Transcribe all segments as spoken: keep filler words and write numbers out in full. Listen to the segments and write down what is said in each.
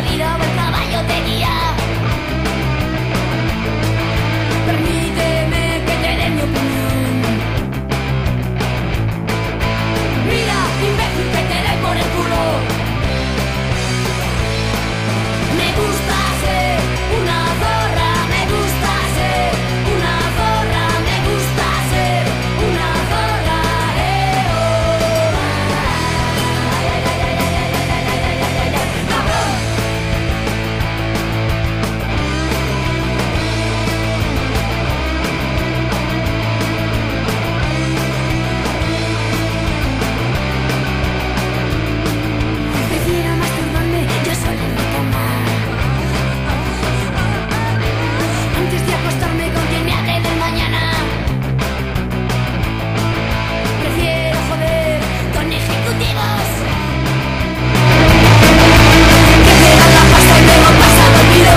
vida o el caballo te guía. Permíteme que te dé mi opinión. Mira, imbécil, que te dé por el culo. Me gusta ser una zorra, me gusta ser una zorra, me gusta ser una zorra, eh, oh. Ay, ay, ay, ay, ay, ay, ay, ay, ay, ay, ay, ay, cabrón. Prefiero masturbarme yo sola en mi cama antes de acostarme con quien me hable del mañana. Prefiero joder con ejecutivos que pegan la pasta y luego pasan olvido.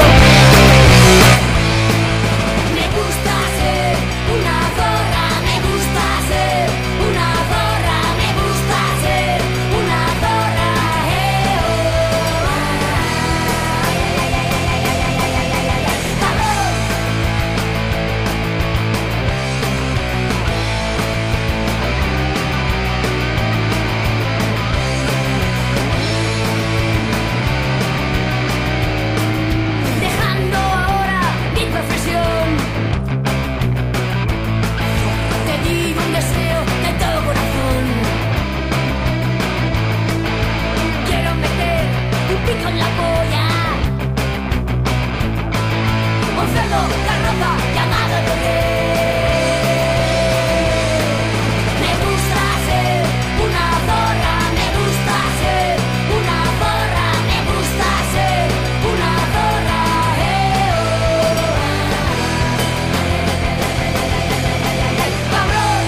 Me gusta ser una zorra, me gusta ser una zorra, me gusta ser una zorra, eh, oh. Ay, ay, ay, ay, ay, ay, ay, ay, ay, ay, ay, ay, cabrón. Dejando ahora mi profesión, te digo un deseo de todo corazón. Quiero meter un pico en la polla, un cerdo carroza llamado Loré. Me gusta ser una zorra, me gusta ser una zorra, me gusta ser una zorra, eh, oh. Ay, ay, ay, ay, ay, ay, ay, cabrón.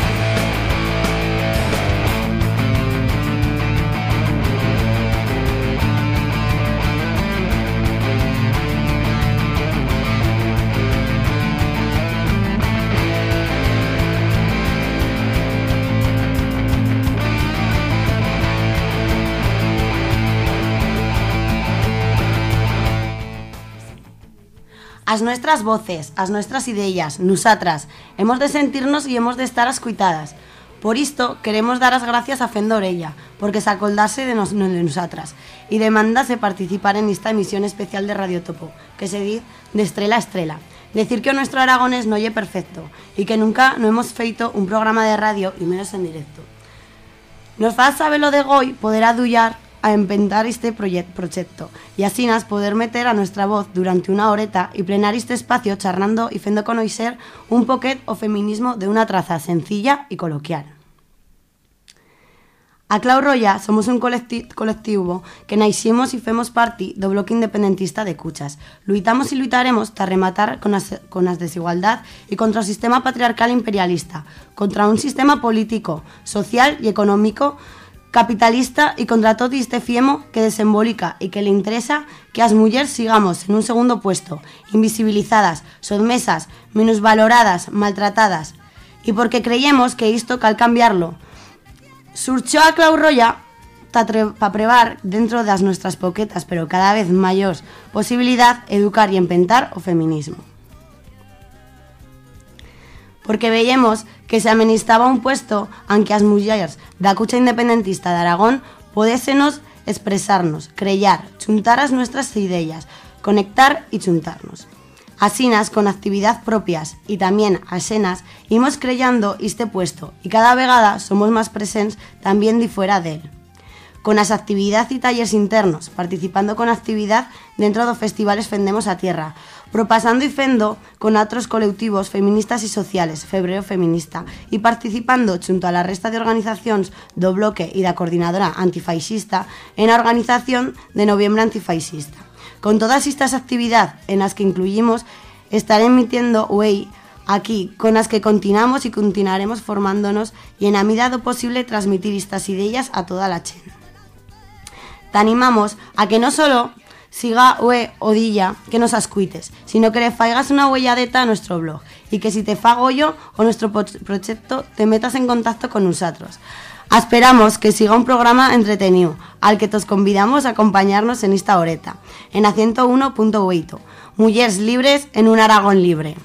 As nuestras voces, as nuestras ideas, nosotras, hemos de sentirnos y hemos de estar escuitadas. Por isto, queremos dar as gracias a Fendo Orella, porque se acordase de, nos, de nosotras, y demandase participar en esta emisión especial de Radio Topo, que se dice de estrela a estrela. Decir que o nuestro aragonés no lle perfecto, y que nunca no hemos feito un programa de radio, y menos en directo. Nos fa saber lo de goy poder adullar a empentar este proyecto y así nas poder meter a nuestra voz durante una horeta y plenar este espacio charlando y fendo conocer un poquet o feminismo de una traza sencilla y coloquial. A Clau Roya somos un colecti colectivo que naiximos y femos parte do bloque independentista de Cuchas. Luitamos y luitaremos ta rematar con as, con as desigualdad y contra o sistema patriarcal imperialista, contra un sistema político, social y económico capitalista y contra todo este fiemo que desembolica y que le interesa que as mujeres sigamos en un segundo puesto, invisibilizadas, submesas, minusvaloradas, maltratadas. Y porque creemos que isto cal cambiarlo. Surchó a Clau Roya para prevar dentro das nuestras poquetas, pero cada vez mayor posibilidad, educar y empentar o feminismo. Porque veíamos que se amenistaba un puesto en que as mulleres da cucha independentista de Aragón podésenos expresarnos, creyar, chuntar as nuestras ideas, conectar y chuntarnos. Asinas, con actividad propias y también asenas, imos creyendo este puesto y cada vegada somos más presentes también de fuera de él. Con as actividades y talleres internos, participando con actividad dentro do festivales Fendemos a Tierra, propasando y fendo con otros colectivos feministas y sociales, Febrero Feminista, y participando junto a la resta de organizacións do bloque e da coordinadora antifascista en a organización de Noviembre Antifascista. Con todas estas actividades en las que incluimos, estaré emitiendo Way aquí, con las que continuamos y continuaremos formándonos y en la medida do posible transmitir estas ideas a toda la chen. Te animamos a que no solo siga ue odilla que nos ascuites, sino que le faigas una huelladeta a nuestro blog y que si te fago yo o nuestro proyecto te metas en contacto con nosotros. Esperamos que siga un programa entretenido, al que os convidamos a acompañarnos en esta horeta, en a ciento uno punto ocho, Mujeres libres en un Aragón libre.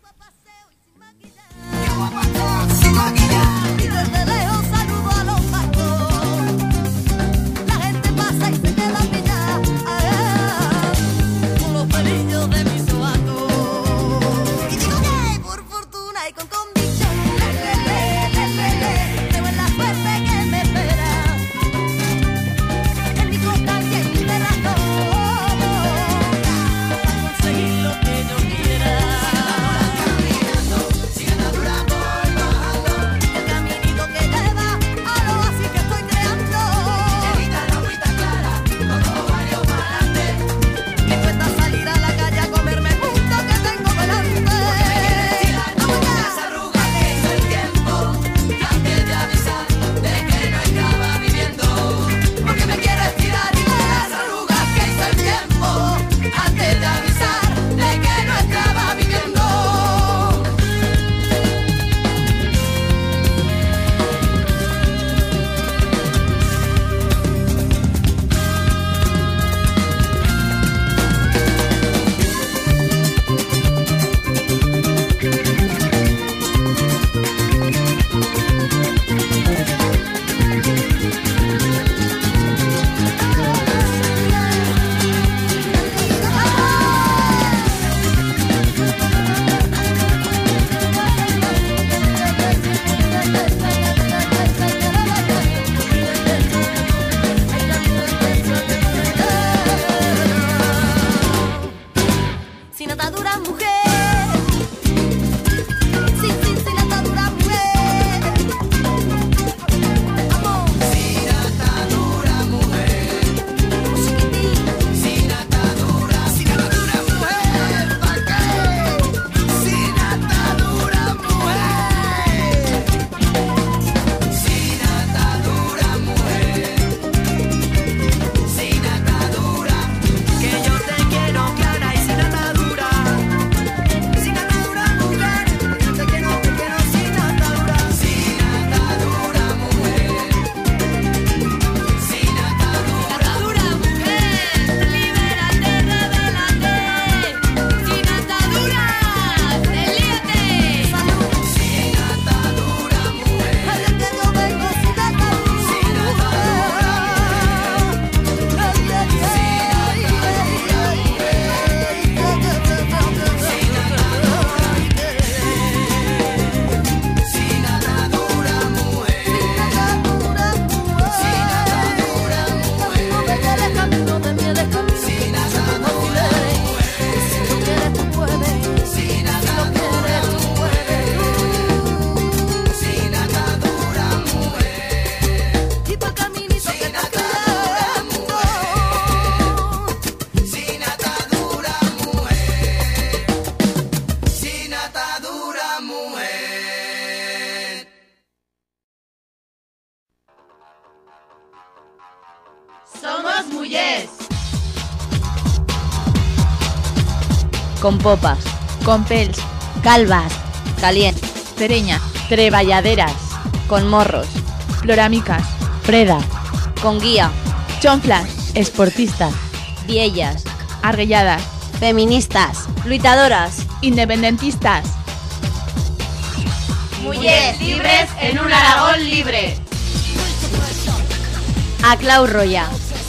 Somos mullers. Con popas, Con pels, calvas, calientes, pereña, treballaderas, con morros, ploramicas, freda, con guía, chonflas, esportistas, viellas, arguelladas, feministas, luitadoras, independentistas. Mullers libres en un Aragón libre. a Clau Roya.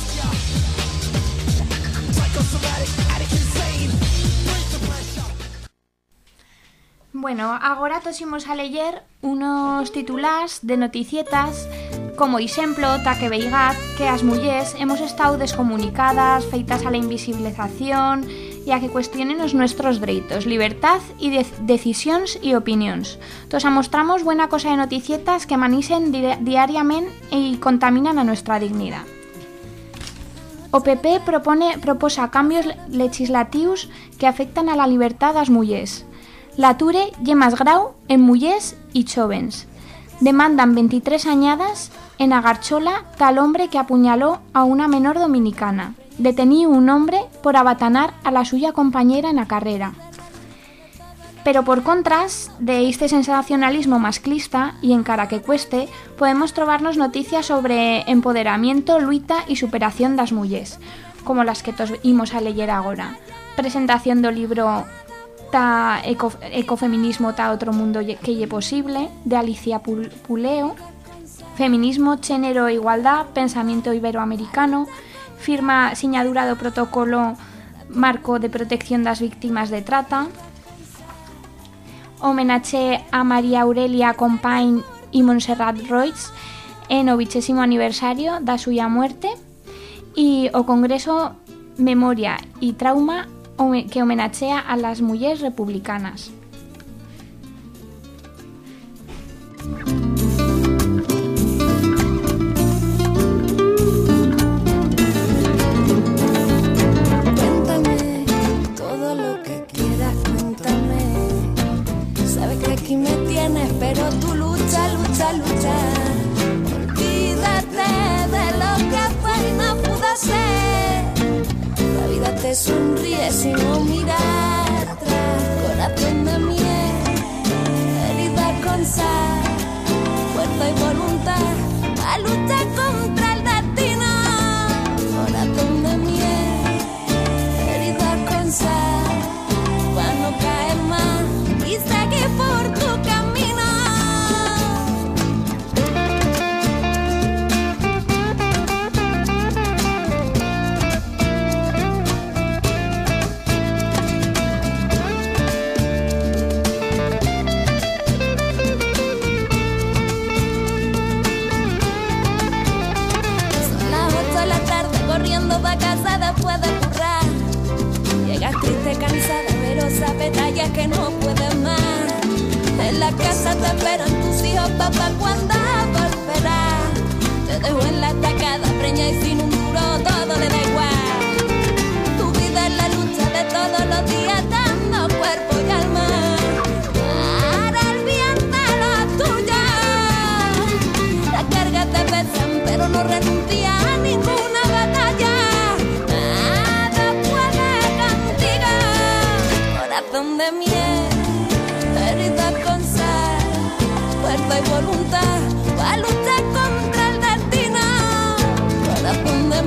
Bueno, agora tosimos a leyer unos titulares de noticietas como exemplo ta que veigat que as mullers hemos estado descomunicadas, feitas a la invisibilización e a que cuestionen os nuestros dereitos, libertad y de decisións e opinións. Tos amostramos buena cosa de noticietas que manisen di diariamente e contaminan a nuestra dignidad. O P P propone, proposa cambios legislativos que afectan a la libertad das mullers. L'ature lle más grau en mullers y chóvens. Demandan veintitrés añadas en Agarchola tal hombre que apuñaló a una menor dominicana. Detenido un hombre por abatanar a la suya compañera en la carrera. Pero por contras de este sensacionalismo masclista, y encara que cueste, podemos trobarnos noticias sobre empoderamiento, luita y superación das mullers, como las que tos imos a leyer agora. Presentación do libro Ta eco, Ecofeminismo ta outro mundo que lle posible, de Alicia Puleo, Feminismo, Xénero e Igualdad, Pensamiento Iberoamericano, firma siñadura do protocolo Marco de Protección das Víctimas de Trata, homenaxe a María Aurelia Compain e Montserrat Roig en o vigésimo aniversario da súa muerte, e o Congreso Memoria e Trauma que homenaxea a las mulleres republicanas. Aquí me tienes, pero tú lucha, lucha, lucha. Olvídate de lo que fue y no pudo ser. La vida te sonríe sin no mirar atrás. Corazón de miel, herida con sal, fuerza y voluntad a luchar contra el destino. Corazón de miel, herida con sal, para no caer más y seguir por tu camino. Son las ocho de la tarde corriendo pa' casa después de currar. Llegas triste, cansada, pero sabes ya que no puedes más. En la casa te esperan tus hijos, papá, ¿cuándo volverás? Te dejo en la estacada, preña y sin un duro, todo le da igual. Tu vida es la lucha de todos los días, dando cuerpo y alma para el bien de los tuyos. Las cargas te pesan, pero no renuncias a ninguna batalla. Nada puede contigo, corazón de miel, herida con sal, fuerza y voluntad para luchar contra el destino. Corazón de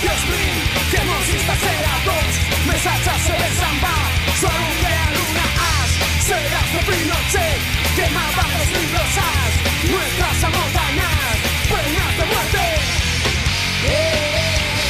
Dios mío, que mosistas era dos, mesachas se samba, solo que a luna as, serás de Pinochet, quemaban los libros as, nuestras amontañas, penas de muerte. Yeah.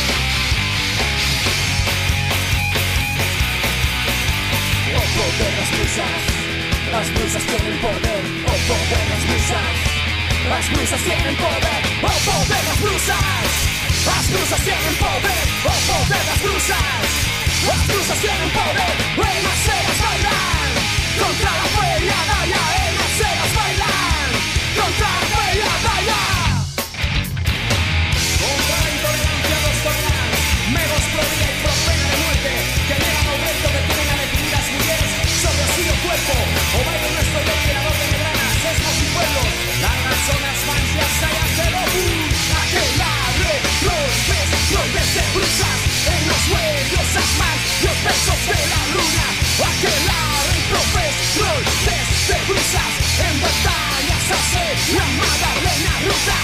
O poder las blusas, las blusas tienen poder, o poder las blusas, las blusas tienen poder, o poder las blusas, las blusas tienen poder, o poder las blusas, las blusas tienen poder, en las ceras bailan, contra la feria daya, en las ceras bailan, contra la feria daya. Contra la intolerancia los tolerans, megos prohibida y por pena de muerte, que niegan o reto que tienen a definir las mujeres sobre el suyo cuerpo, o baile nuestro ventilador de negranas, esmos y pueblos, largas son las manchas, sayas de lobus, aquelarre, rompes, rompes de brusas, en los huellos asmas, los besos de la luna, aquelarre, rompes, rompes de brusas, en batallas hace la Madalena ruta.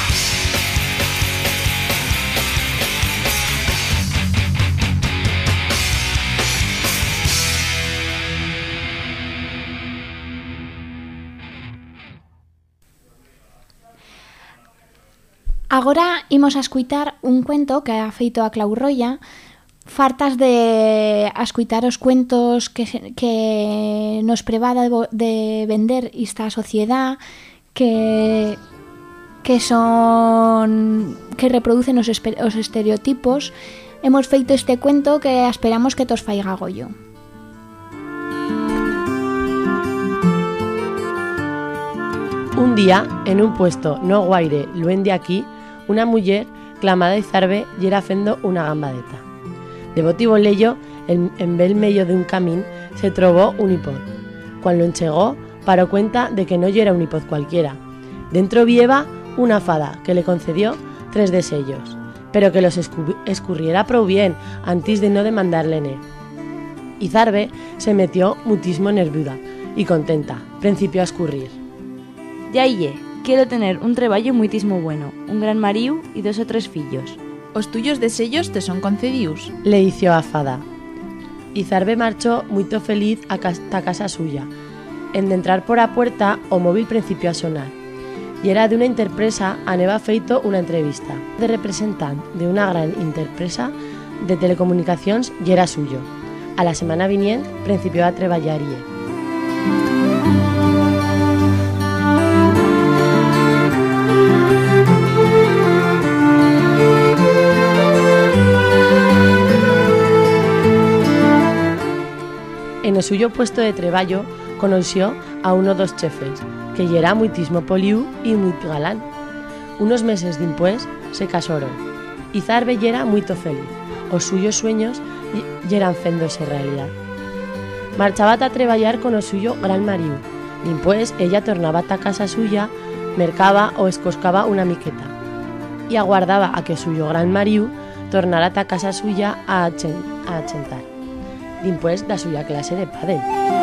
Agora imos a escuitar un cuento que ha feito a Clau Roya, fartas de a escuitar os cuentos que, que nos prevada de, de vender esta sociedad, que que son que reproducen os, os estereotipos. Hemos feito este cuento que esperamos que tos faiga goyo. Un día, en un puesto no guaire luen de aquí, una muller clamada Izarbe yera fendo una gambadeta. De motivo leyo, en, en bel medio de un camín, se trobó un hipot. Cuando lo enchegó, paró cuenta de que no yera un hipot cualquiera. Dentro vieva una fada que le concedió tres desellos, pero que los escu- escurriera prou bien antes de no demandarle ne. Izarbe se metió mutismo nervuda y contenta, principió a escurrir. Ya lle, quiero tener un treballo muitismo bueno, un gran maríu y dos o tres fillos. Os tuyos desellos te son concedidos, le dició a fada. Izarbe marchó muy feliz a ta casa suya. En de entrar por a puerta, o móvil principió a sonar. Y era de una interpresa aneva feito una entrevista. De representante de una gran interpresa de telecomunicaciones y era suyo. A la semana viniente principió a treballar y en el suyo puesto de treballo conoció a uno dos chefes, que yera muitismo poliu y muy galán. Unos meses dimpués se casaron. Izarbe yera muy feliz, os suyos sueños yeran fendose realidad. Marchaba a treballar con o suyo gran mariu, dimpués ella tornaba a casa suya, mercaba o escoscaba una miqueta, y aguardaba a que suyo gran mariu tornara a casa suya a, achen, a achentar. Dimpués da suya clase de pádel.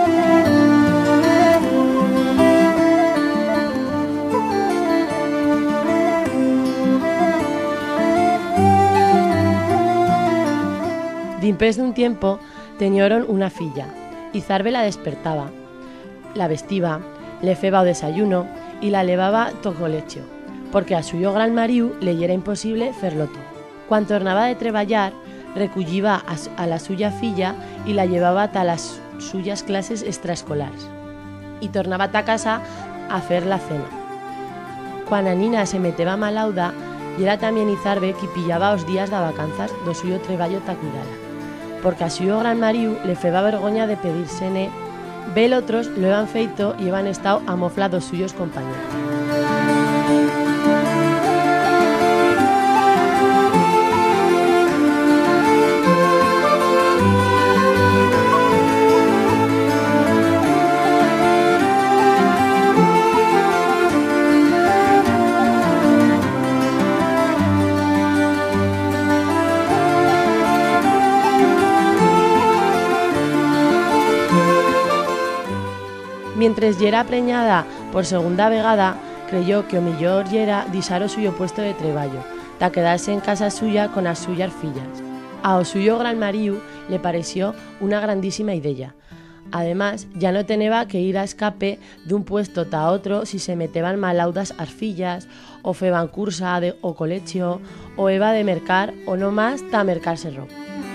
Dimpués de un tiempo teñoron una filla. Izarbe la despertaba, la vestiva, le feba o desayuno y la levaba todo lecho, porque a suyo gran mariu le yera imposible ferlo todo. Cuando tornaba de treballar, reculliva a la suya filla y la llevaba a las suyas clases extraescolares y tornaba a casa a hacer la cena. Cuando a nina se meteba malauda, y era también Izarbe que pillaba os días de vacanzas do suyo treballo ta cuidala, porque a suyo gran mariu le feba vergoña de pedírsene, vel otros lo han feito y han estado a mofla dos suyos compañeros. Mientras yera preñada por segunda vegada, creyó que o millor yera disar o suyo puesto de treballo, ta quedarse en casa suya con las suyas fillas. A o suyo gran mariu le pareció una grandísima idea. Además, ya no tenía que ir a escape d'un puesto ta otro si se meteban malaudas as fillas, o feban cursa de, o colegio, o eva de mercar, o no más ta mercarse ropa.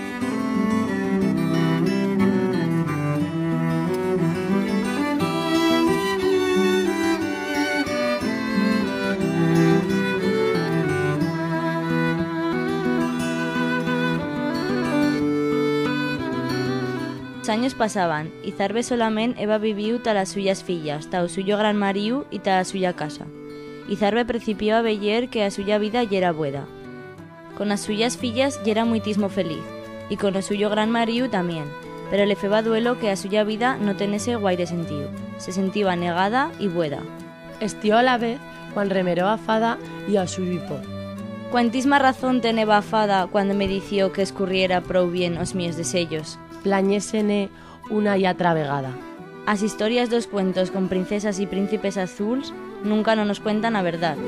Los años pasaban y Zarbe solamente eva viviu ta las suyas fillas, ta o suyo gran mariu y ta la suya casa. Y Zarbe principió a veyer que a suya vida yera buena. Con las suyas fillas yera muitismo feliz, y con o suyo gran mariu también, pero le feba duelo que a suya vida no tenese guaire sentido. Se sentía negada y buena. Estió a la vez cuan remeró a Fada y a suyo hipo. Cuantisma razón teneba Fada cuando me dició que escurriera prou bien os míos desellos. Plañésene una y otra vegada. As historias dos cuentos con princesas y príncipes azules nunca no nos cuentan la verdad.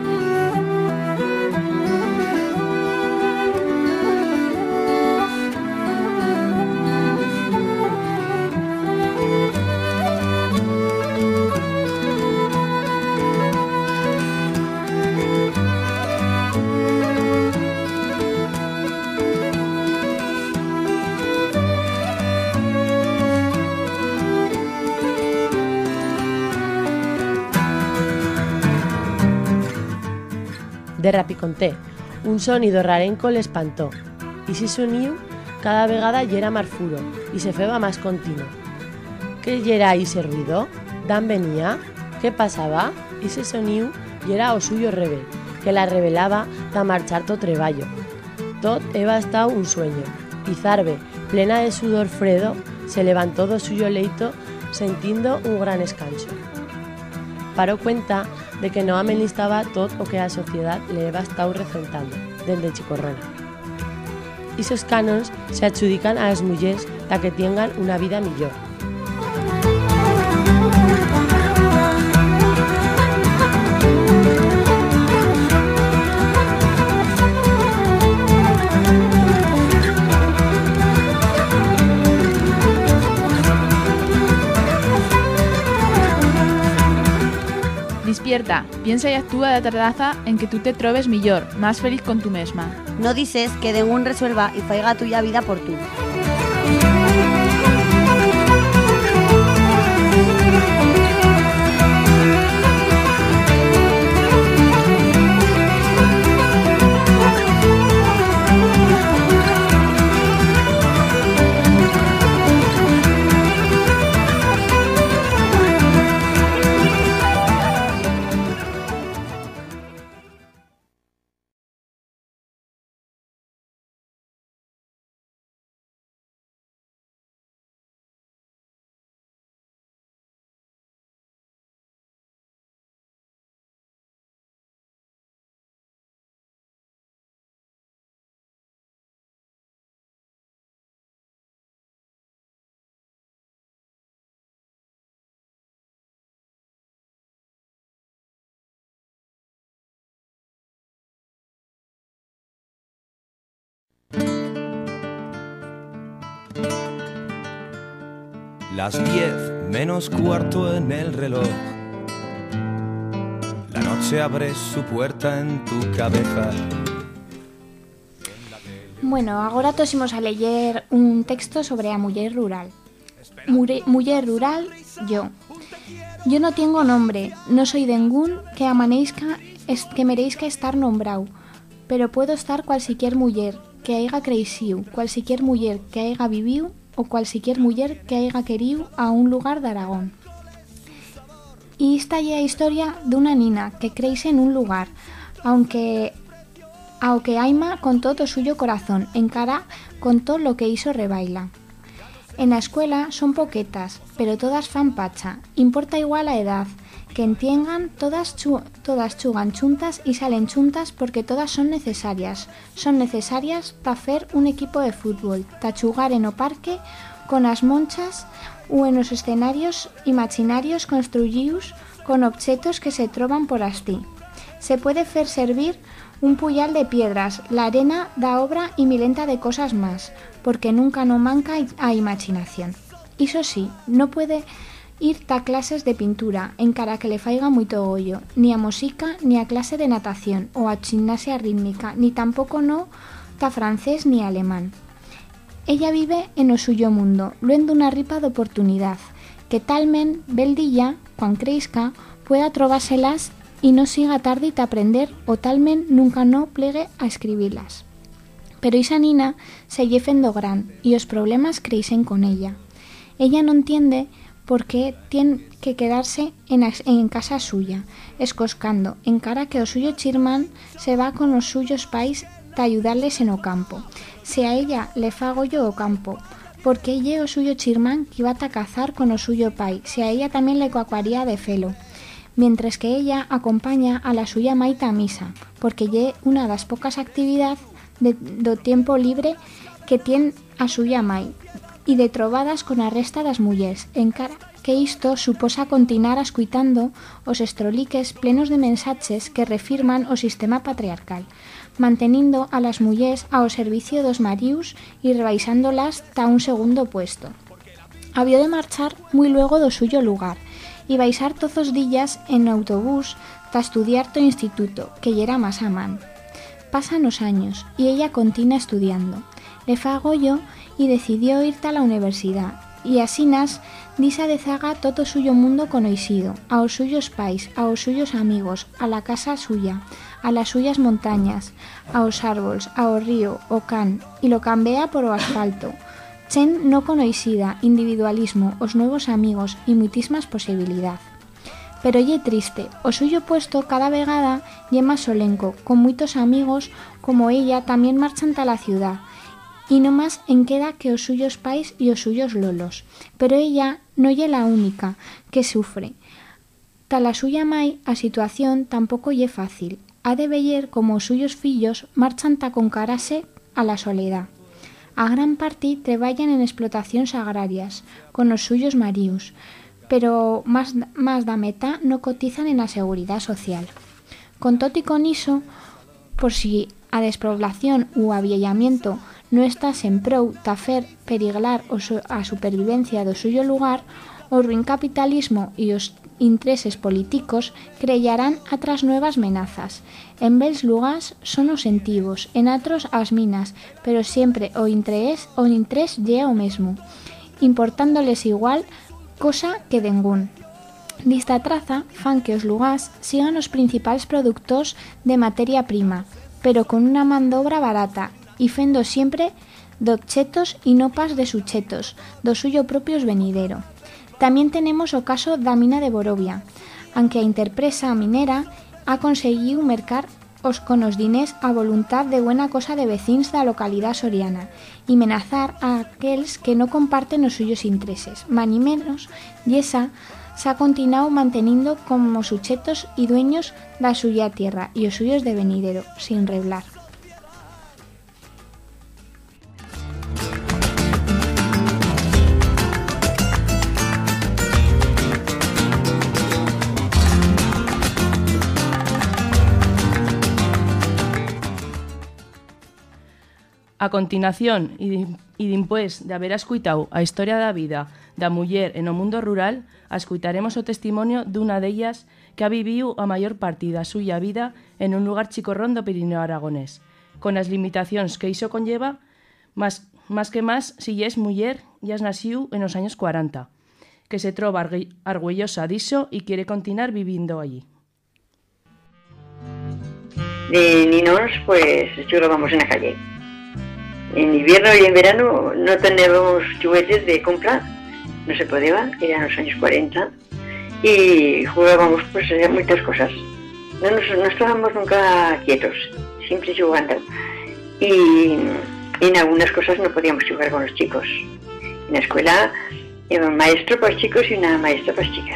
De rapiconté, un sonido rarenco le espantó, y si soniu cada vegada yera más furo y se feba más continuo. ¿Qué yera ese ruido? ¿Dan venía? ¿Qué pasaba? Y se soniu yera o suyo rebe, que la revelaba ta marchar to treballo. Tot eba estado un sueño, y Zarbe, plena de sudor fredo, se levantó do suyo leito sentindo un gran escanso. Paró cuenta de que no amenistaba todo o que a sociedad le heba estado recentando, desde chicorrona. Esos canons se adjudican a las mujeres ta que tengan una vida millor. Despierta, piensa y actúa de tardaza en que tú te trobes millor, más feliz con tú misma. No dices que dengún resuelva y faiga tuya vida por tú. Las diez menos cuarto en el reloj. La noche abre su puerta en tu cabeza. Bueno, agora tosimos a leyer un texto sobre a muller rural. Mure, muller rural, yo. Yo no tengo nombre, no soy dengún que amanezca, es, que merezca estar nombrado, pero puedo estar cualsiquier muller que haiga crecido, cualsiquier muller que haiga vivido o cualsiquier muller que haiga querido a un lugar de Aragón. Y esta es la historia de una nina que crece en un lugar, aunque aunque aima con todo suyo corazón, encara con todo lo que hizo rebaila. En la escuela son poquetas, pero todas fan pacha, importa igual la edad, que entiendan, todas, chu, todas chugan chuntas y salen chuntas porque todas son necesarias. Son necesarias para hacer un equipo de fútbol, para chugar en o parque con as monchas o en los escenarios imaginarios construidos con objetos que se troban por astí. Se puede hacer servir un puyal de piedras, la arena da obra y milenta de cosas más, porque nunca no manca a imaginación. Iso sí, no puede ir ta clases de pintura, encara que le faiga moito gollo, ni a música, ni a clase de natación, o a gimnasia rítmica, ni tampoco no ta francés ni alemán. Ella vive en o suyo mundo, luendo una ripa de oportunidad, que talmen, beldilla, cuan creisca, pueda trobáselas y no siga tarde ta aprender, o talmen nunca no plegue a escribirlas. Pero esa nina se lle fendo gran, y os problemas creisen con ella. Ella no entiende por qué tiene que quedarse en, en casa suya, escoscando, encara que o suyo chirmán se va con los suyos pais ta ayudarles en o campo. Si a ella le fago yo o campo, porque lle o suyo chirmán que iba a cazar con o suyo pai, si a ella también le coacuaría de felo, mientras que ella acompaña a la suya maita a misa, porque lle una das pocas actividades de, do tiempo libre que tiene a suya mai, y de trovadas con a resta das mullers, encara que isto suposa continuar ascuitando os estroliques plenos de mensaches que refirman o sistema patriarcal, mantenindo a las mullers ao servicio dos marius e rebaixándolas ta un segundo puesto. Habió de marchar muy luego do suyo lugar, y baixar todos os días en autobús ta estudiar to instituto, que yera más a man. Pasan os años, y ella continúa estudiando. Le fago yo y decidió ir a la universidad, y asinas disa de zaga todo suyo mundo conoisido, a os suyos pais, a os suyos amigos, a la casa suya, a las suyas montañas, a os árboles, a o río, o can, y lo cambia por o asfalto. Chen no conoisida, individualismo, os nuevos amigos y muitísimas posibilidades. Pero lle triste, o suyo puesto cada vegada lle más solenco, con muitos amigos como ella también marchan ta la ciudad, y no más en queda que os suyos pais y os suyos lolos. Pero ella no lle la única que sufre. Ta la suya mai, a situación tampoco lle fácil. Ha de veyer como os suyos fillos marchan ta con carase a la soledad. A gran parte treballan en explotacións agrarias, con os suyos maríos, pero más, más da meta no cotizan en la seguridad social. Con tot y con iso, por si a despoblación u aviellamiento no estás en prou ta fer periglar a supervivencia do suyo lugar, o ruin capitalismo e os intereses políticos crellarán atras nuevas menazas. En bels lugares son os sentivos, en atros as minas, pero siempre o interés o interés lle o mesmo, importándoles igual cosa que dengún. Dista traza fan que os lugares sigan os principales productors de materia prima, pero con una man d'obra barata, y fendo siempre d'obchetos y no pas de suchetos, do suyo propios venidero. También tenemos o caso da mina de Borovia, aunque a interpresa minera ha conseguido mercar os con os dinés a voluntad de buena cosa de vecins da localidad soriana y menazar a aquels que no comparten os suyos intereses, mani menos, y esa se ha continuado manteniendo como suchetos y dueños da suya tierra y os suyos de venidero, sin reblar. A continuación, e dimpués de haber escuitado a historia da vida da muller en o mundo rural, escuitaremos o testimonio dunha dellas que ha vivido a maior parte da suya vida en un lugar chicorrón do Pirineo aragonés, con as limitacións que iso conlleva, más, más que más si es muller e has naciu en os años cuarenta, que se trova argüellosa diso e quiere continuar vivindo allí. De niños, pues jugábamos en la calle. En invierno y en verano no teníamos juguetes de compra, no se podía, eran los años cuarenta, y jugábamos pues a muchas cosas. No, nos, no estábamos nunca quietos, siempre jugando. Y, y en algunas cosas no podíamos jugar con los chicos. En la escuela, un maestro para los chicos y una maestra para las chicas.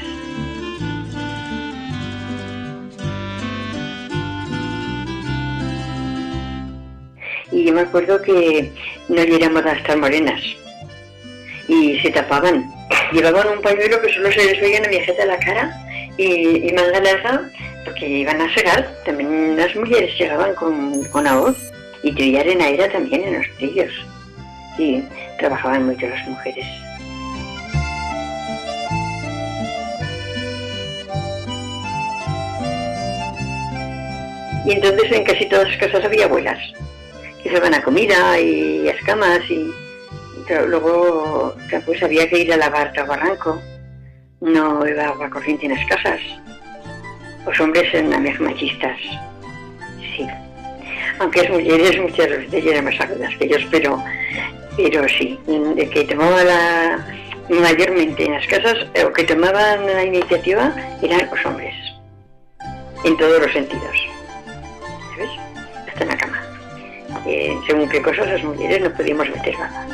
Y yo me acuerdo que no éramos hasta morenas y se tapaban. Llevaban un pañuelo que solo se les veía una viejeta la cara y, y manga larga porque iban a segar, también las mujeres llegaban con, con la hoz, y trillar arena era también en los trillos, y trabajaban mucho las mujeres. Y entonces en casi todas las casas había abuelas, que se iban a comida y a camas, y, y claro, luego pues había que ir a lavar al barranco, no iba agua corriente en las casas. Los hombres eran más machistas, sí. Aunque las mujeres muchas veces eran más agudas que ellos, pero, pero sí, de que tomaba la, mayormente en las casas, o que tomaban la iniciativa, eran los hombres, en todos los sentidos. ¿Sabes? Hasta en la cama. Eh, según qué cosas las mujeres no podíamos meter nada.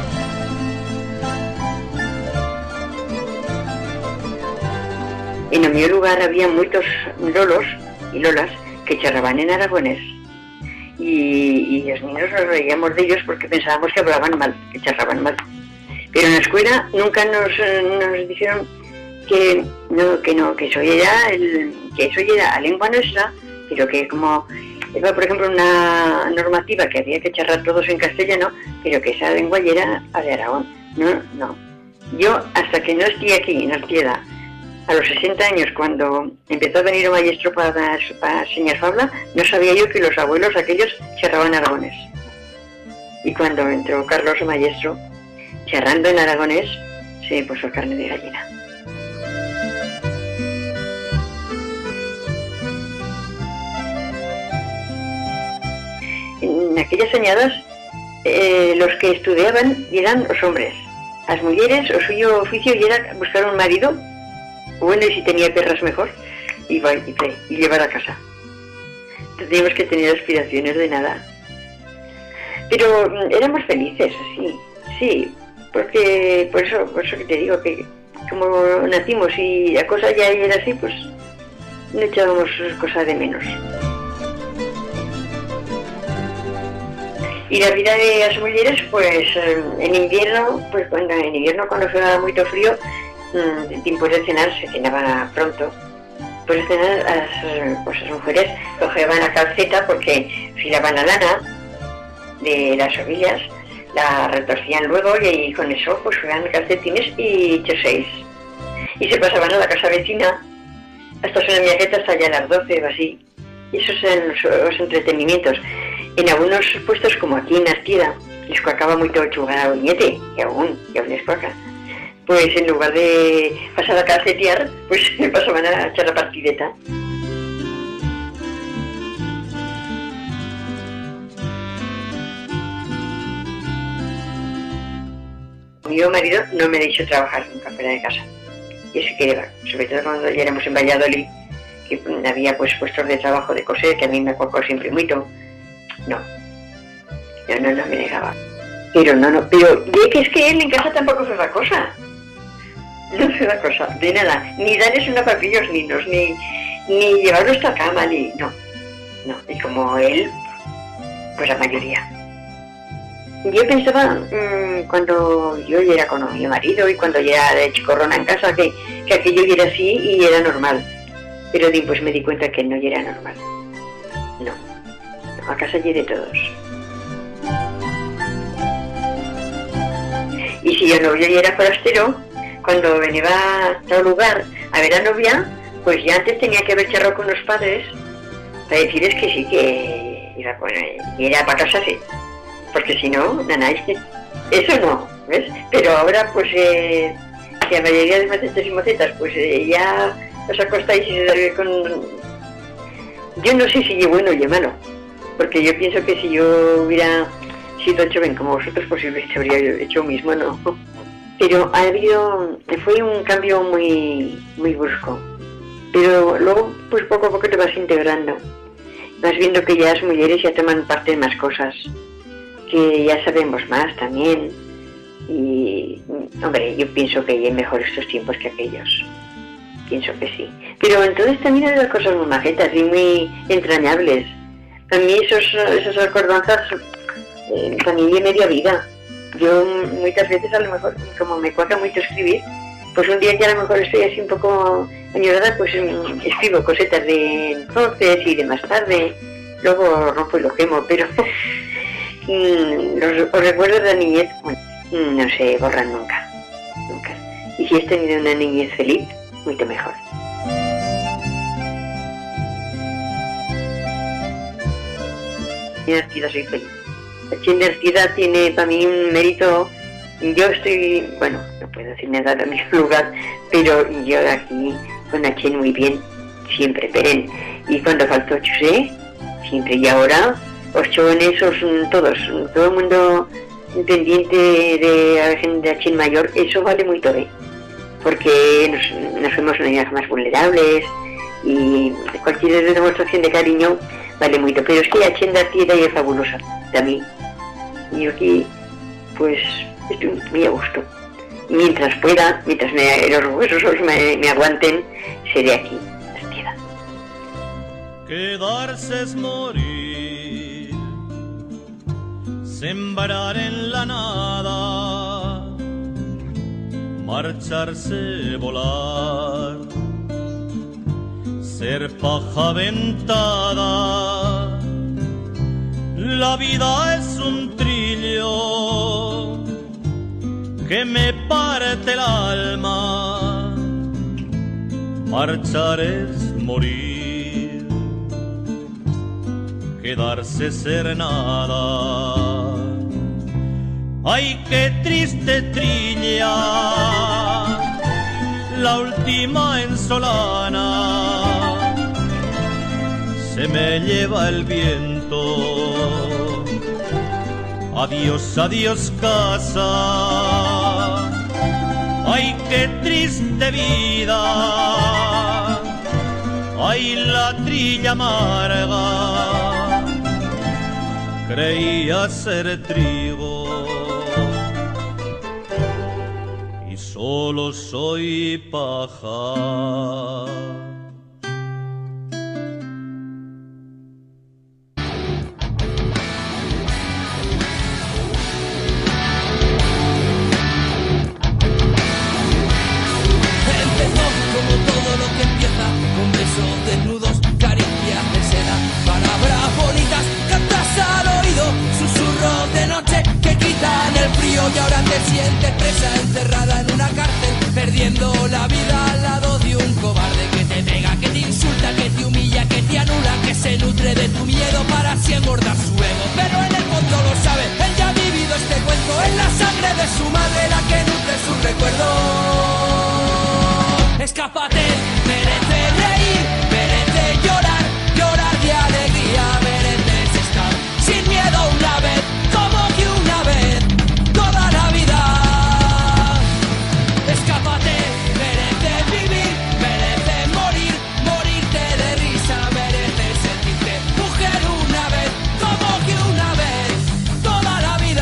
En el mi lugar había muchos lolos y lolas que charraban en aragonés, y, y los niños nos reíamos de ellos porque pensábamos que hablaban mal, que charraban mal. Pero en la escuela nunca nos, nos dijeron que no, que no, que eso era, el, que eso era la lengua nuestra, pero que como era, por ejemplo, una normativa que había que charrar todos en castellano, pero que esa lengua ya era la de Aragón. No, no. Yo, hasta que no estoy aquí en Artieda, a los sesenta años, cuando empezó a venir un maestro para, para enseñar fabla, no sabía yo que los abuelos aquellos charraban aragonés. Y cuando entró Carlos, el maestro, charrando en aragonés, se puso carne de gallina. En aquellas añadas, eh, los que estudiaban eran los hombres. Las mujeres, o suyo oficio era buscar un marido, bueno, y si tenía perras mejor, y, y, y llevar a casa. Teníamos que tener aspiraciones de nada. Pero mm, éramos felices, sí, sí, porque por eso, por eso que te digo, que como nacimos y la cosa ya era así, pues no echábamos cosas de menos. Y la vida de las mujeres, pues en invierno, pues cuando en invierno cuando hacía mucho frío, después de cenar, se cenaba pronto. Después de cenar, las, pues las mujeres cogían la calceta porque filaban la lana de las ovillas, la retorcían luego y con eso pues jugaban calcetines y jerseys. Y se pasaban a la casa vecina hasta su miaqueta hasta ya a las doce o así. Y esos eran los, los entretenimientos. En algunos puestos, como aquí en Artieda, les cuacaba mucho jugar a uñete, y aún, y aún les cuaca. Pues en lugar de pasar a calcetear, pues pasaban a echar la partideta. Mi marido no me dejó trabajar nunca fuera de casa. Y eso quedaba, sobre todo cuando ya éramos en Valladolid, que había pues puestos de trabajo de coser, que a mí me cuacó siempre mucho. No, yo no, no me negaba. Pero no, no, pero de que es que él en casa tampoco hace la cosa. No hace la cosa, de nada. Ni darles una papilla a los niños, ni, ni llevarlos a la cama, ni... No, no. Y como él, pues la mayoría. Yo pensaba, mmm, cuando yo ya era con mi marido y cuando ya era de chicorrona en casa, que, que aquello era así y era normal. Pero después me di cuenta que no era normal. No. A casa allí de todos. Y si el novio ya era forastero, cuando venía a tal lugar a ver a novia, pues ya antes tenía que haber charrado con los padres para decirles que sí, que iba con él, y era para casarse. Porque si no, nada, es que eso no, ¿ves? Pero ahora, pues, eh, que la mayoría de macetas y mocetas, pues eh, ya os acostáis y se duerme con... Yo no sé si es bueno o es malo. Porque yo pienso que si yo hubiera sido joven como vosotros, posiblemente habría hecho lo mismo, ¿no? Pero ha habido, fue un cambio muy, muy brusco. Pero luego, pues poco a poco te vas integrando. Vas viendo que ya las mujeres ya toman parte de más cosas, que ya sabemos más también. Y, hombre, yo pienso que ya mejor estos tiempos que aquellos. Pienso que sí. Pero entonces también hay las cosas muy majetas y muy entrañables. A mí esos, esas acordanzas, eh, para mí es media vida. Yo muchas veces a lo mejor, como me cuesta mucho escribir, pues un día que a lo mejor estoy así un poco añorada, pues mm, escribo cosetas de entonces y de más tarde, luego rompo y lo quemo, pero mm, los, los recuerdos de la niñez, bueno, no se borran nunca, nunca. Y si has tenido una niñez feliz, mucho mejor. En Artida soy feliz. Aquí en Artida tiene para mí un mérito. Yo estoy, bueno, no puedo decir nada de mi lugar, pero yo aquí con Achen muy bien, siempre, peren. Y cuando faltó Chusé, siempre. Y ahora, los jóvenes son todos, todo el mundo pendiente de la gente de Achen mayor, eso vale mucho, ¿eh? Porque nos, nos vemos niñas más vulnerables y cualquier demostración de cariño vale mucho. Pero es que Achen de Artida es fabulosa, también. Y yo aquí, pues, estoy muy a gusto. Mientras pueda, mientras me, los huesos me, me aguanten, seré aquí, Artida. Quedarse es morir, sembrar en la nada, marcharse, volar, ser paja ventada. La vida es un trillo que me parte el alma, marchar es morir, quedarse ser nada. Ay, qué triste trilla, la última en Solana, se me lleva el viento. Adiós, adiós casa, ay, qué triste vida, ay, la trilla amarga, creía ser trigo y solo soy paja. Desnudos, caricias de seda, palabras bonitas, cantas al oído, susurros de noche que quitan el frío y ahora te sientes presa, encerrada en una cárcel, perdiendo la vida al lado de un cobarde que te pega, que te insulta, que te humilla, que te anula, que se nutre de tu miedo para así engordar su ego, pero en el fondo lo sabe, él ya ha vivido este cuento, es la sangre de su madre la que nutre sus recuerdos. Escápate, merece reír, merece llorar, llorar de alegría, mereces estar sin miedo una vez, como que una vez, toda la vida. Escápate, merece vivir, merece morir, morirte de risa, mereces sentirte mujer una vez, como que una vez, toda la vida.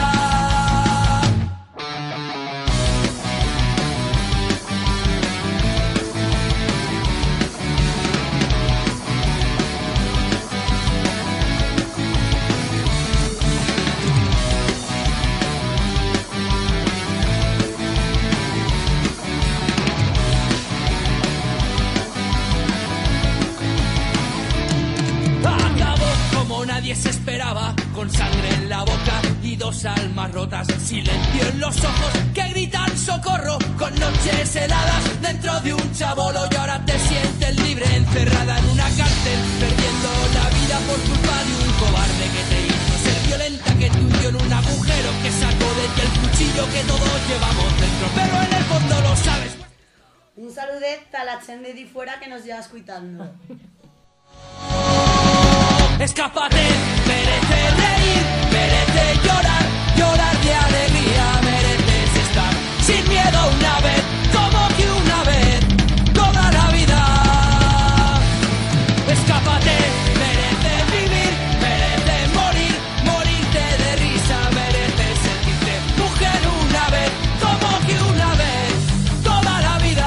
Nadie se esperaba, con sangre en la boca y dos almas rotas, silencio en los ojos que gritan socorro, con noches heladas dentro de un chabolo y ahora te sientes libre, encerrada en una cárcel, perdiendo la vida por culpa de un cobarde que te hizo ser violenta, que te hundió en un agujero, que sacó de ti el cuchillo que todos llevamos dentro, pero en el fondo lo sabes. Un saludet a la gente de fuera que nos lleva escuchando. Escápate, merece reír, merece llorar, llorar de alegría, mereces estar sin miedo una vez, como que una vez, toda la vida. Escápate, merece vivir, merece morir, morirte de risa, mereces sentirte mujer una vez, como que una vez, toda la vida.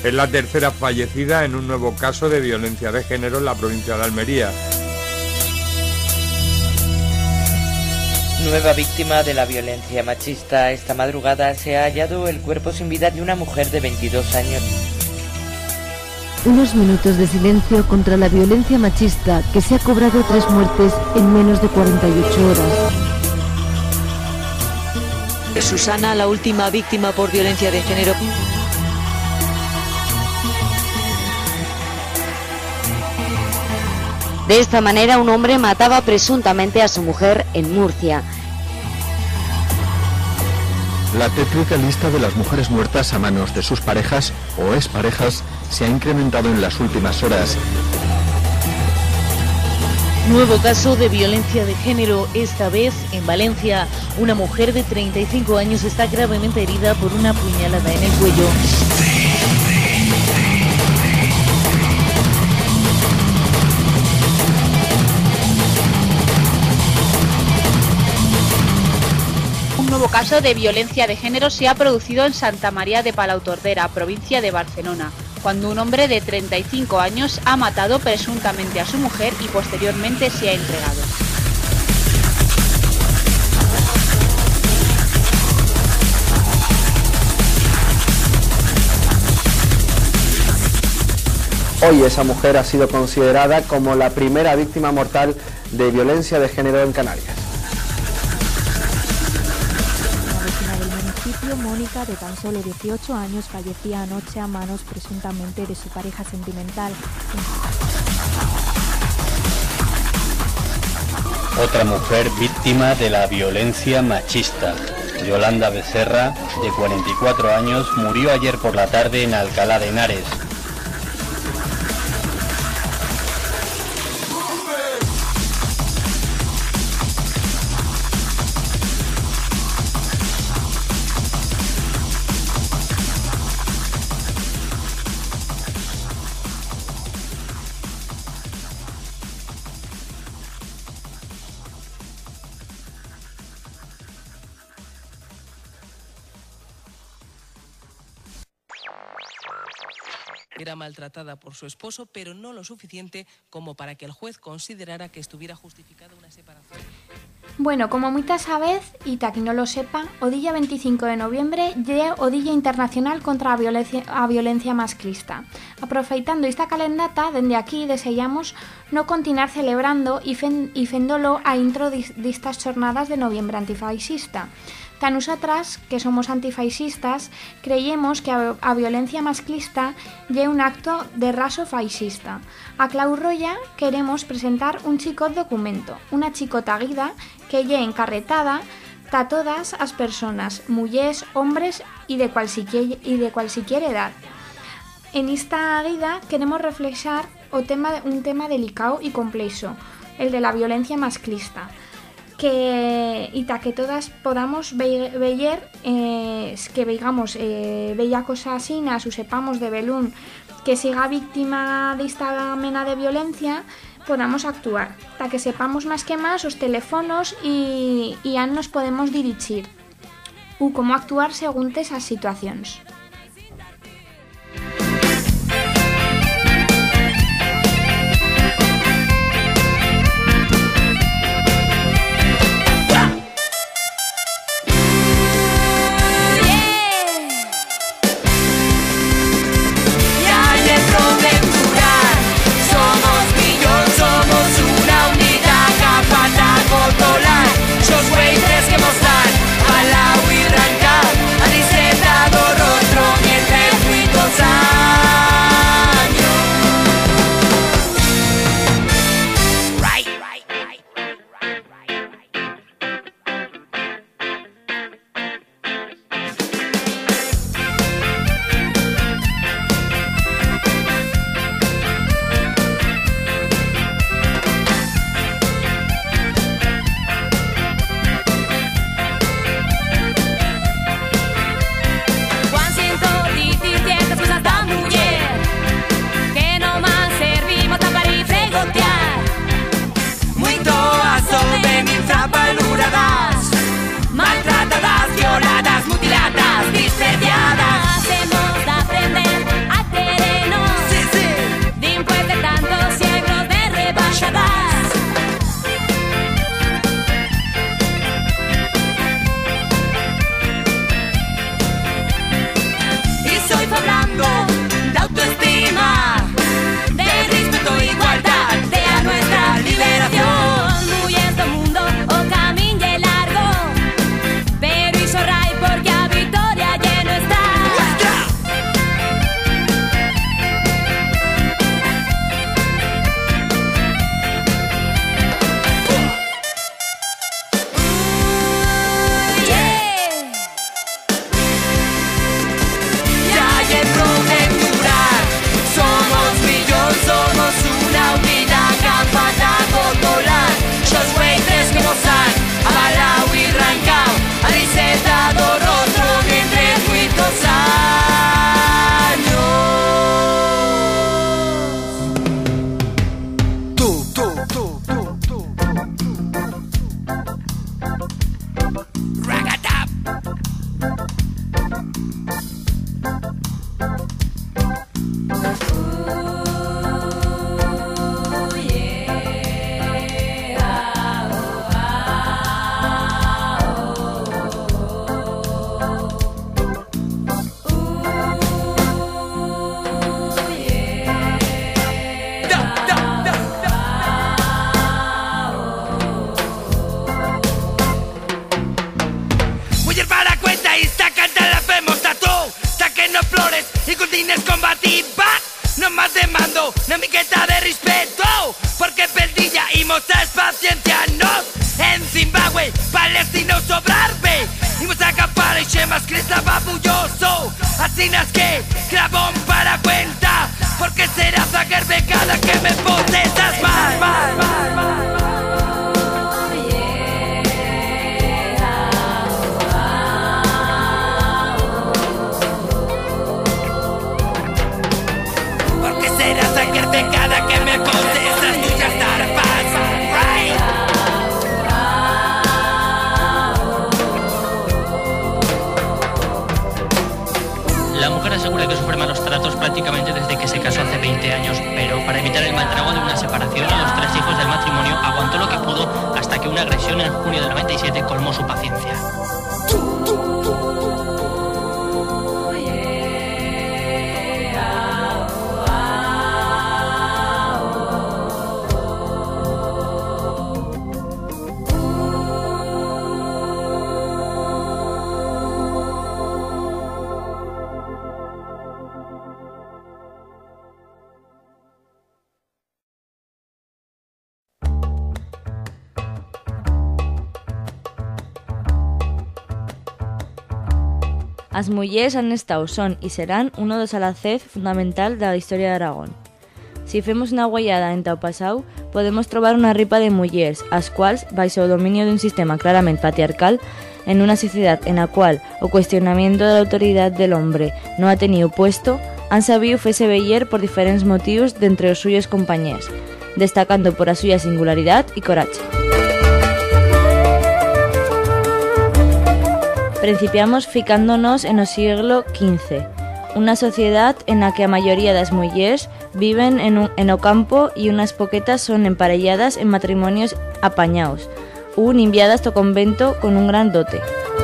Es la tercera fallecida en un nuevo caso de violencia de género en la provincia de Almería. Nueva víctima de la violencia machista. Esta madrugada se ha hallado el cuerpo sin vida de una mujer de veintidós años. Unos minutos de silencio contra la violencia machista que se ha cobrado tres muertes en menos de cuarenta y ocho horas. Susana, la última víctima por violencia de género. De esta manera, un hombre mataba presuntamente a su mujer en Murcia. La tétrica lista de las mujeres muertas a manos de sus parejas o exparejas se ha incrementado en las últimas horas. Nuevo caso de violencia de género, esta vez en Valencia. Una mujer de treinta y cinco años está gravemente herida por una puñalada en el cuello. Un nuevo caso de violencia de género se ha producido en Santa María de Palautordera, provincia de Barcelona, cuando un hombre de treinta y cinco años ha matado presuntamente a su mujer y posteriormente se ha entregado. Hoy esa mujer ha sido considerada como la primera víctima mortal de violencia de género en Canarias. La vecina del municipio, Mónica, de tan solo dieciocho años, fallecía anoche a manos presuntamente de su pareja sentimental. Otra mujer víctima de la violencia machista. Yolanda Becerra, de cuarenta y cuatro años, murió ayer por la tarde en Alcalá de Henares. Era maltratada por su esposo, pero no lo suficiente como para que el juez considerara que estuviera justificada una separación. Bueno, como moitas sabez, e ta que non lo sepa, o día veinticinco de noviembre é o Día Internacional contra a Violencia, a Violencia Masclista. Aproveitando esta calendata, dende aquí desellamos no continuar celebrando e, fen, e fendolo a intro destas jornadas de noviembre antifascista. Tan nosotras, que somos antifascistas, creemos que a, a violencia masclista é un acto de raso fascista. A Clau Roya queremos presentar un chicot documento, unha chicota guida que é encarretada a todas as persoas, mullers, hombres e de cualquier, e de cualquier edad. En esta guida queremos reflexar o tema, un tema delicado e complexo, el de la violencia masclista. Que, y ta que todas podamos ver eh, que veigamos eh, bella cosa así, o sepamos de belún que siga víctima de esta mena de violencia, podamos actuar, ta que sepamos más que más os teléfonos y, y ya nos podemos dirigir u cómo actuar según esas situaciones. Los güeyes que mostrar a la huirranca, a diseta d'horror. flores y cultines combativas. No más demando una miqueta de respeto, porque perdilla y mostrar paciencia nos. En Zimbabue, Palestina o sobrarbe, imos a acampar y chemas que estaba bulloso. Así nas que clavón para cuenta, porque será zaguer becada que me posesas mal, mal, mal, mal. Cada que me posesas tú ya estarás right. La mujer asegura que sufre malos tratos prácticamente desde que se casó hace veinte años, pero para evitar el mal trago de una separación a los tres hijos del matrimonio aguantó lo que pudo hasta que una agresión en junio del noventa y siete colmó su paciencia. As mullers han estado, son y serán uno dos alacez fundamental de la historia de Aragón. Si femos una guayada en tao pasau, podemos trobar una ripa de mullers, as cuals, baixo o dominio de un sistema claramente patriarcal, en una sociedad en la cual o cuestionamiento de la autoridad del hombre no ha tenido puesto, han sabido fese veyer por diferentes motivos de entre os suyos compañeros, destacando por a suya singularidad y coraje. Principiamos ficándonos en o siglo quince, una sociedad en la que a mayoría das mullers viven en, un, en o campo y unas poquetas son emparelladas en matrimonios apañados, un enviadas to convento con un gran dote.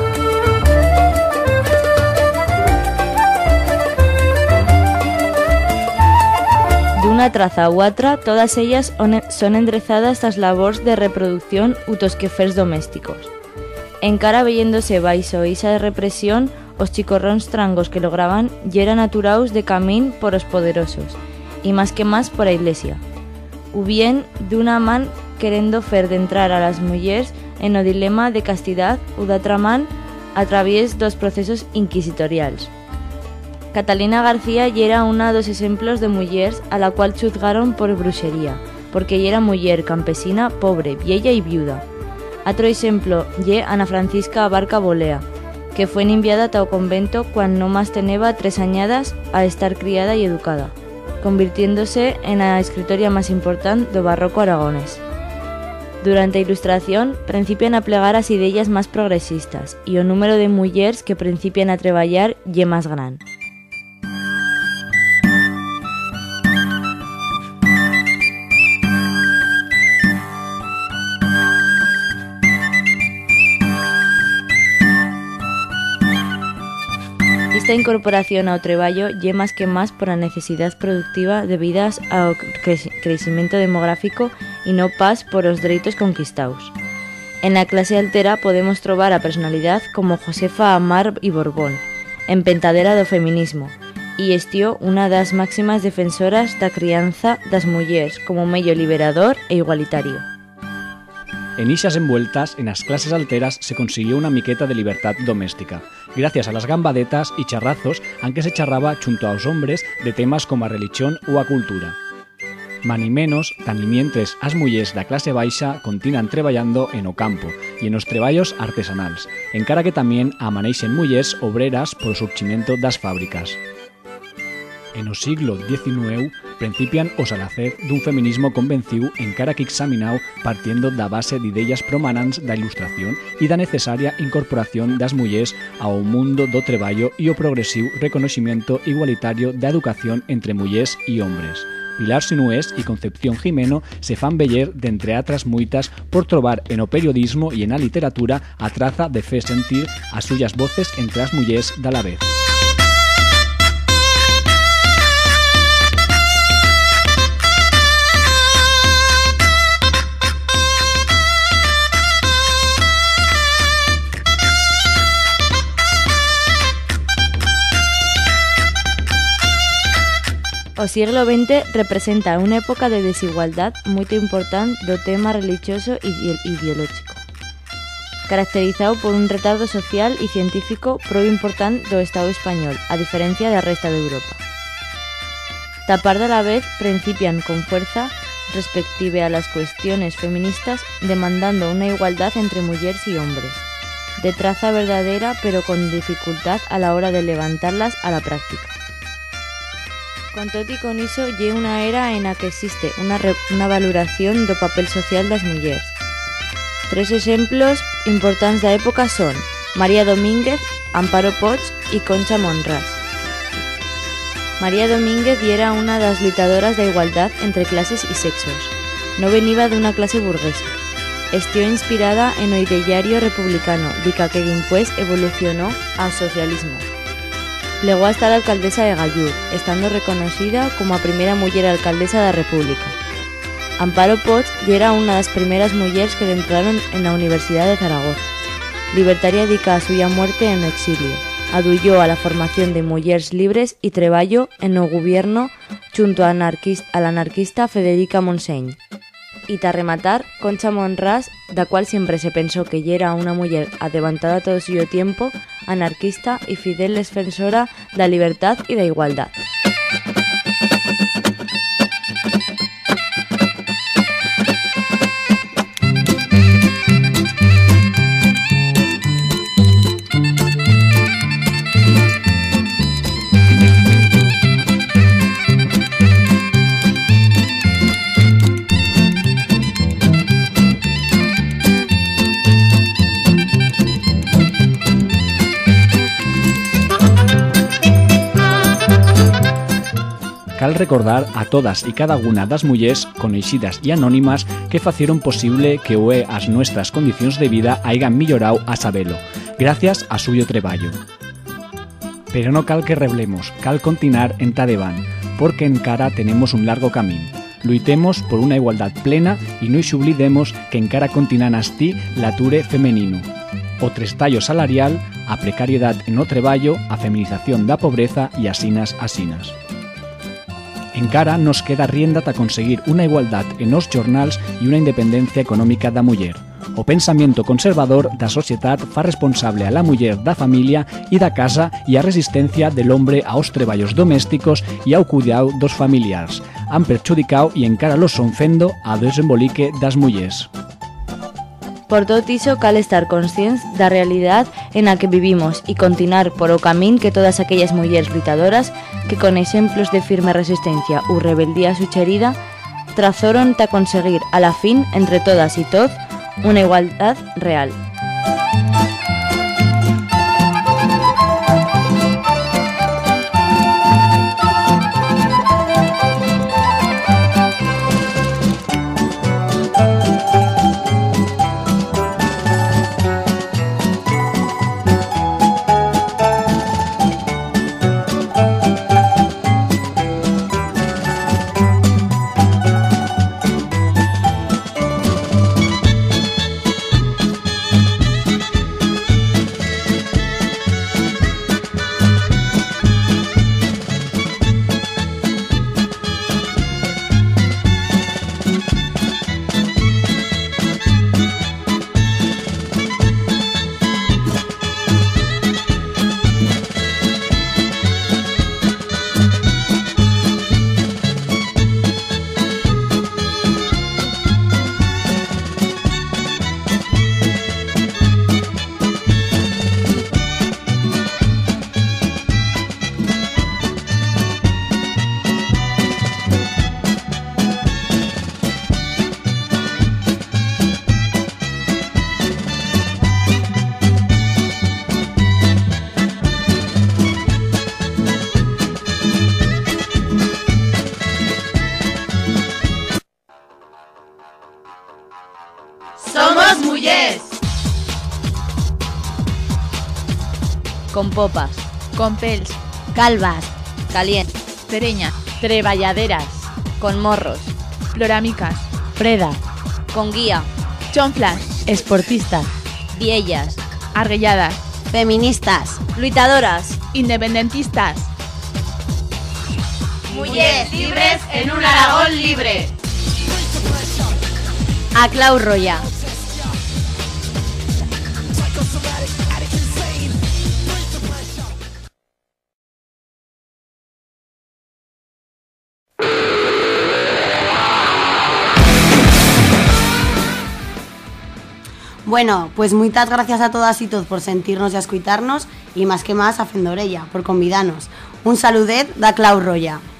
De una traza a otra, todas ellas son endrezadas las labores de reproducción utos quefers domésticos. Encara veyéndose baixo esa represión, os chicorróns trangos que lograban yeran aturaos de camín por os poderosos, y más que más por a iglesia. U bien, d'una man querendo fer d'entrar a las mullers en o dilema de castidad u d'atra man a través dos procesos inquisitorials. Catalina García yera una dos ejemplos de mullers a la cual chuzgaron por bruxería, porque yera muller campesina, pobre, vieja y viuda. Otro ejemplo ye Ana Francisca Abarca Bolea, que fue enviada a tao convento cuando no más teneba tres añadas a estar criada y educada, convirtiéndose en la escritoria más importante do barroco aragonés. Durante a Ilustración, principian a plegar as ideas más progresistas y o número de mullers que principian a treballar ye más gran. Esta incorporación ao traballo lle más que más por a necesidade productiva debidas ao crecimiento demográfico e no pas por os dereitos conquistados. En la clase altera podemos trobar a personalidade como Josefa Amar y Borbón, empentadera do feminismo, e estió unha das máximas defensoras da crianza das mullers como medio liberador e igualitario. En isas envueltas, en las clases alteras, se consiguió una miqueta de libertad doméstica, gracias a las gambadetas y charrazos aunque se charraba junto a los hombres de temas como a religión o a cultura. Mani menos, tan y mientras as mullers da clase baixa continúan trabajando en o campo y en los treballos artesanals, encara que también amaneixen mullers obreras por o surgimiento das fábricas. En o siglo diecinueve principian os alacez dun feminismo convenciu encara que examinau partiendo da base de ideas promanants da Ilustración e da necesaria incorporación das mullers ao mundo do traballo e o progresivo reconocimiento igualitario da educación entre mullers e hombres. Pilar Sinués e Concepción Jimeno se fan veller d'entre atras muitas por trobar en o periodismo e en a literatura a traza de fe sentir as suyas voces entre as mullers da la vez. O siglo veinte representa unha época de desigualdad moito importante do tema religioso e ideolóxico, caracterizado por un retardo social e científico prou importante do Estado español, a diferencia da resta de Europa. Tapar de la vez principian con fuerza respective a las cuestiones feministas, demandando una igualdad entre mujeres y hombres, de traza verdadera pero con dificultad a la hora de levantarlas a la práctica. Con tot y con iso, lle una era en la que existe una, re, una valoración do papel social das mulleres. Tres exemplos importantes da época son María Domínguez, Amparo Poch y Concha Monrás. María Domínguez era una das lutadoras da igualdad entre clases y sexos. No veniva dunha clase burguesa. Estió inspirada en o ideario republicano, dica que dimpués evolucionó ao socialismo. Plegó a estar alcaldesa de Gallur, estando reconocida como a primeira muller alcaldesa da República. Amparo Poch era unha das primeiras mulleres que entraron en la Universidad de Zaragoza. Libertaria dica a súa muerte en exilio. Adulló a la formación de mulleres libres y treballo en o gobierno junto a, anarquista, a la anarquista Federica Montseny. Y ta rematar, Concha Monrás, da cual siempre se pensó que ella era una mujer adelantada todo su tiempo, anarquista y fidel defensora da libertad y da igualdad. Cal recordar a todas e cada unha das mulleres coñecidas e anónimas que facieron posible que oe as nuestras condicións de vida haigan millorado a sabelo, gracias a suyo treballo. Pero no cal que reblemos, cal continuar en Tadeván, porque encara tenemos un largo camín. Luitemos por unha igualdad plena e non xublidemos que encara continúan astí l'ature femenino. O trestallo salarial, a precariedad en o treballo, a feminización da pobreza e asinas asinas. Encara nos queda rienda ta conseguir unha igualdad en os jornals e unha independencia económica da muller. O pensamento conservador da sociedade fa responsable a la muller da familia e da casa e a resistencia del hombre aos treballos domésticos e ao cuidado dos familiares. Han perxudicado e encara los son fendo a desembolique das mulleres. Por tot iso cal estar conscientes da realidad en la que vivimos y continuar por o camín que todas aquellas mulleres lutadoras que con exemplos de firme resistencia u rebeldía sucherida trazoron ta conseguir a la fin entre todas y todos una igualdad real. Con popas, con pels, calvas, calientes, pereñas, treballaderas, con morros, floramicas, freda, con guía, chonflas, esportistas, viellas, arguelladas, feministas, luitadoras, independentistas. Mujeres libres en un Aragón libre. A Clau Roya. Bueno, pues muchas gracias a todas y todos por sentirnos y a escuitarnos y más que más a Fendorella por convidarnos. Un saludet da Clau Roya.